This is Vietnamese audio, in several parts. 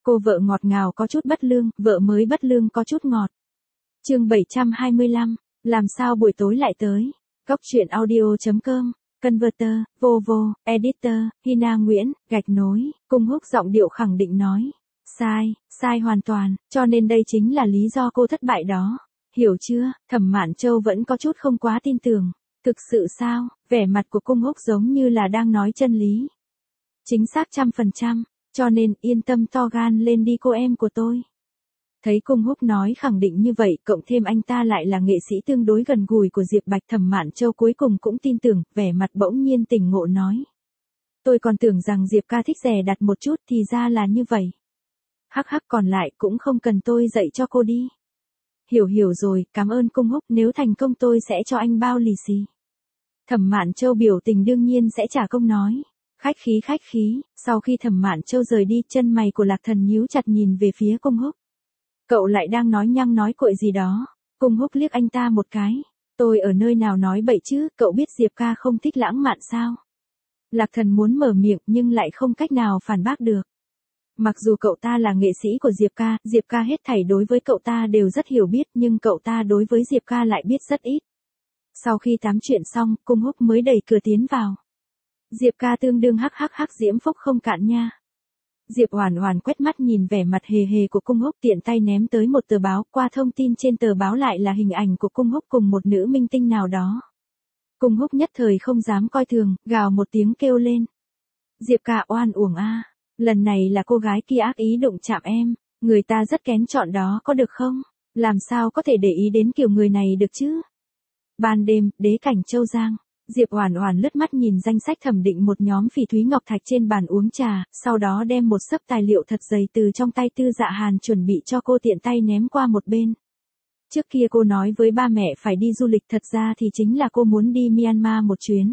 Cô vợ ngọt ngào có chút bất lương, vợ mới bất lương có chút ngọt. Chương 725, làm sao buổi tối lại tới? Góc truyện audio.com, Converter, Vovo, Editor, Hina Nguyễn, gạch nối, Cung Húc giọng điệu khẳng định nói. Sai hoàn toàn, cho nên đây chính là lý do cô thất bại đó. Hiểu chưa? Thẩm Mạn Châu vẫn có chút không quá tin tưởng. Thực sự sao? Vẻ mặt của Cung Húc giống như là đang nói chân lý. Chính xác 100%, cho nên yên tâm to gan lên đi cô em của tôi. Thấy Cung Húc nói khẳng định như vậy, cộng thêm anh ta lại là nghệ sĩ tương đối gần gũi của Diệp Bạch, Thẩm Mạn Châu cuối cùng cũng tin tưởng, vẻ mặt bỗng nhiên tỉnh ngộ nói. Tôi còn tưởng rằng Diệp ca thích dè đặt một chút thì ra là như vậy. Hắc hắc, còn lại cũng không cần tôi dạy cho cô đi. Hiểu rồi, cảm ơn Cung Húc, nếu thành công tôi sẽ cho anh bao lì xì. Thẩm Mạn Châu biểu tình đương nhiên sẽ trả công nói. Khách khí, sau khi Thẩm Mạn Châu rời đi, chân mày của Lạc Thần nhíu chặt nhìn về phía Cung Húc. Cậu lại đang nói nhăng nói cuội gì đó? Cung Húc liếc anh ta một cái. Tôi ở nơi nào nói bậy chứ, cậu biết Diệp ca không thích lãng mạn sao? Lạc Thần muốn mở miệng nhưng lại không cách nào phản bác được. Mặc dù cậu ta là nghệ sĩ của Diệp ca hết thảy đối với cậu ta đều rất hiểu biết, nhưng cậu ta đối với Diệp ca lại biết rất ít. Sau khi tám chuyện xong, Cung Húc mới đẩy cửa tiến vào. Diệp ca tương đương hắc diễm phúc không cạn nha. Diệp Hoản Hoản quét mắt nhìn vẻ mặt hề hề của Cung Húc, tiện tay ném tới một tờ báo, qua thông tin trên tờ báo lại là hình ảnh của Cung Húc cùng một nữ minh tinh nào đó. Cung Húc nhất thời không dám coi thường, gào một tiếng kêu lên. Diệp ca oan uổng a, lần này là cô gái kia ác ý đụng chạm em, người ta rất kén chọn đó có được không? Làm sao có thể để ý đến kiểu người này được chứ? Ban đêm, đế cảnh Châu Giang. Diệp Hoản Hoản lướt mắt nhìn danh sách thẩm định một nhóm phỉ thúy ngọc thạch trên bàn uống trà, sau đó đem một xấp tài liệu thật dày từ trong tay Tư Dạ Hàn chuẩn bị cho cô tiện tay ném qua một bên. Trước kia cô nói với ba mẹ phải đi du lịch, thật ra thì chính là cô muốn đi Myanmar một chuyến.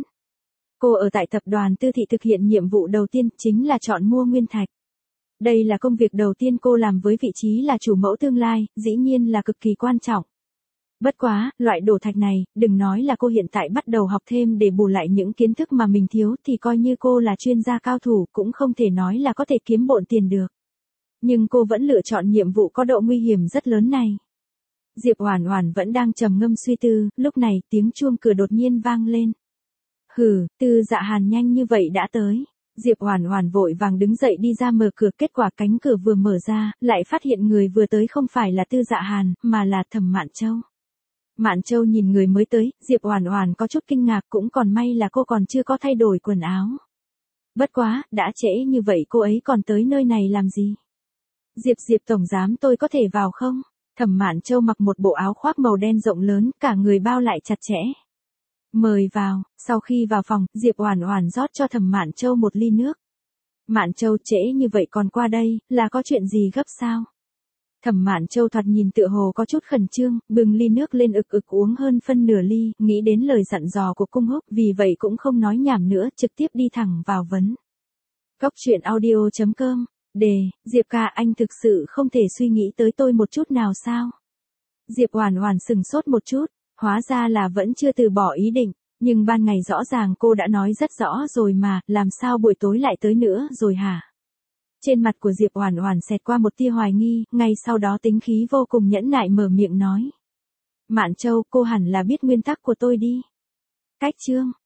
Cô ở tại tập đoàn Tư Thị thực hiện nhiệm vụ đầu tiên chính là chọn mua nguyên thạch. Đây là công việc đầu tiên cô làm với vị trí là chủ mẫu tương lai, dĩ nhiên là cực kỳ quan trọng. Bất quá, loại đồ thạch này, đừng nói là cô hiện tại bắt đầu học thêm để bù lại những kiến thức mà mình thiếu thì coi như cô là chuyên gia cao thủ cũng không thể nói là có thể kiếm bộn tiền được. Nhưng cô vẫn lựa chọn nhiệm vụ có độ nguy hiểm rất lớn này. Diệp Hoản Hoản vẫn đang trầm ngâm suy tư, lúc này tiếng chuông cửa đột nhiên vang lên. Tư Dạ Hàn nhanh như vậy đã tới. Diệp Hoản Hoản vội vàng đứng dậy đi ra mở cửa, kết quả cánh cửa vừa mở ra, lại phát hiện người vừa tới không phải là Tư Dạ Hàn, mà là Thẩm Mạn Châu. Mạn Châu nhìn người mới tới, Diệp Hoản Hoản có chút kinh ngạc, cũng còn may là cô còn chưa có thay đổi quần áo. Bất quá, đã trễ như vậy cô ấy còn tới nơi này làm gì? Diệp tổng giám, tôi có thể vào không? Thẩm Mạn Châu mặc một bộ áo khoác màu đen rộng lớn, cả người bao lại chặt chẽ. Mời vào. Sau khi vào phòng, Diệp Hoản Hoản rót cho Thẩm Mạn Châu một ly nước. Mạn Châu, trễ như vậy còn qua đây, là có chuyện gì gấp sao? Thẩm Mạn Châu thoạt nhìn tựa hồ có chút khẩn trương, bưng ly nước lên ực uống hơn phân nửa ly, nghĩ đến lời dặn dò của Cung Húc, vì vậy cũng không nói nhảm nữa, trực tiếp đi thẳng vào vấn. Góc truyện audio.com, đề, Diệp ca, anh thực sự không thể suy nghĩ tới tôi một chút nào sao? Diệp Hoản Hoản sừng sốt một chút, hóa ra là vẫn chưa từ bỏ ý định, nhưng ban ngày rõ ràng cô đã nói rất rõ rồi mà, làm sao buổi tối lại tới nữa rồi hả? Trên mặt của Diệp Hoản Hoản xẹt qua một tia hoài nghi, ngay sau đó tính khí vô cùng nhẫn nại mở miệng nói. Mạn Châu, cô hẳn là biết nguyên tắc của tôi đi. Cách chương,